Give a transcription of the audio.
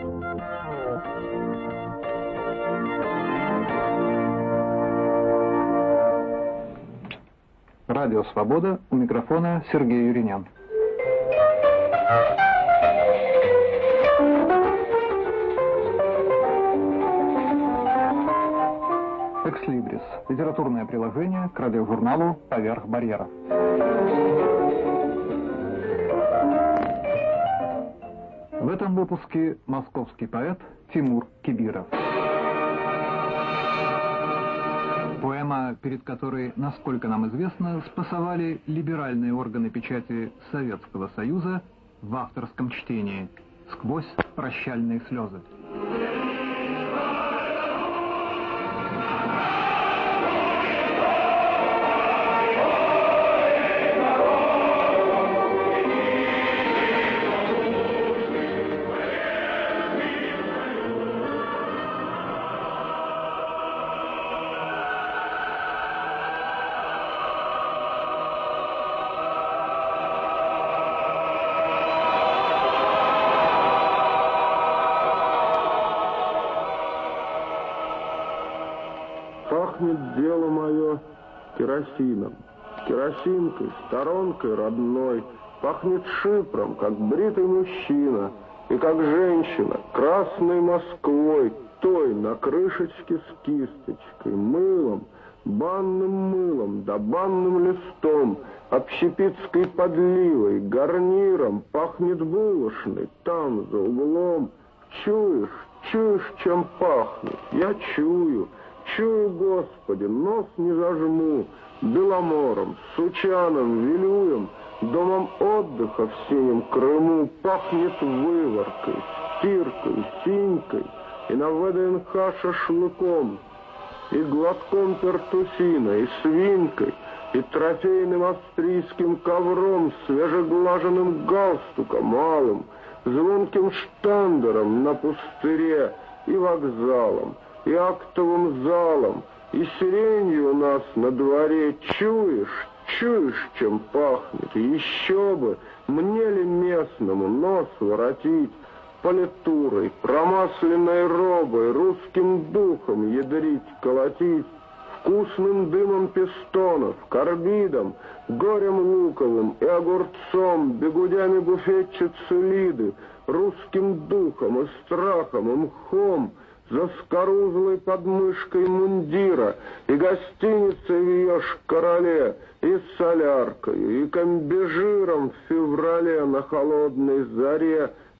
Радио «Свобода», у микрофона Сергей Юринян. «Экслибрис» — литературное приложение к радиожурналу «Поверх барьеров». В этом выпуске московский поэт Тимур Кибиров. Поэма, перед которой, насколько нам известно, спасовали либеральные органы печати Советского Союза в авторском чтении «Сквозь прощальные слезы». Пахнет дело мое керосином, керосинкой, сторонкой родной. Пахнет шипром, как бритый мужчина, и как женщина красной Москвой, той на крышечке с кисточкой, мылом, банным мылом да банным листом, общепитской подливой, гарниром. Пахнет булочной там за углом. Чуешь, чуешь, чем пахнет? Я чую. Чую, Господи, нос не зажму. Беломором, Сучаном, Вилюем, домом отдыха в синем Крыму. Пахнет выворкой, стиркой, синькой и на ВДНХ шашлыком, и глотком пертусина, и свинкой, и трофейным австрийским ковром, свежеглаженным галстуком малым, звонким штандером на пустыре, и вокзалом, и актовым залом, и сиренью у нас на дворе. Чуешь, чуешь, чем пахнет? И еще бы, мне ли местному нос воротить, политурой, промасленной робой, русским духом ядрить, колотить, вкусным дымом пистонов, карбидом, горем луковым и огурцом, бегудями буфетчицы Лиды, русским духом и страхом и мхом, заскорузлой подмышкой мундира, и гостиницей в ее шкарале, и соляркой, и комбижиром в феврале на холодной заре,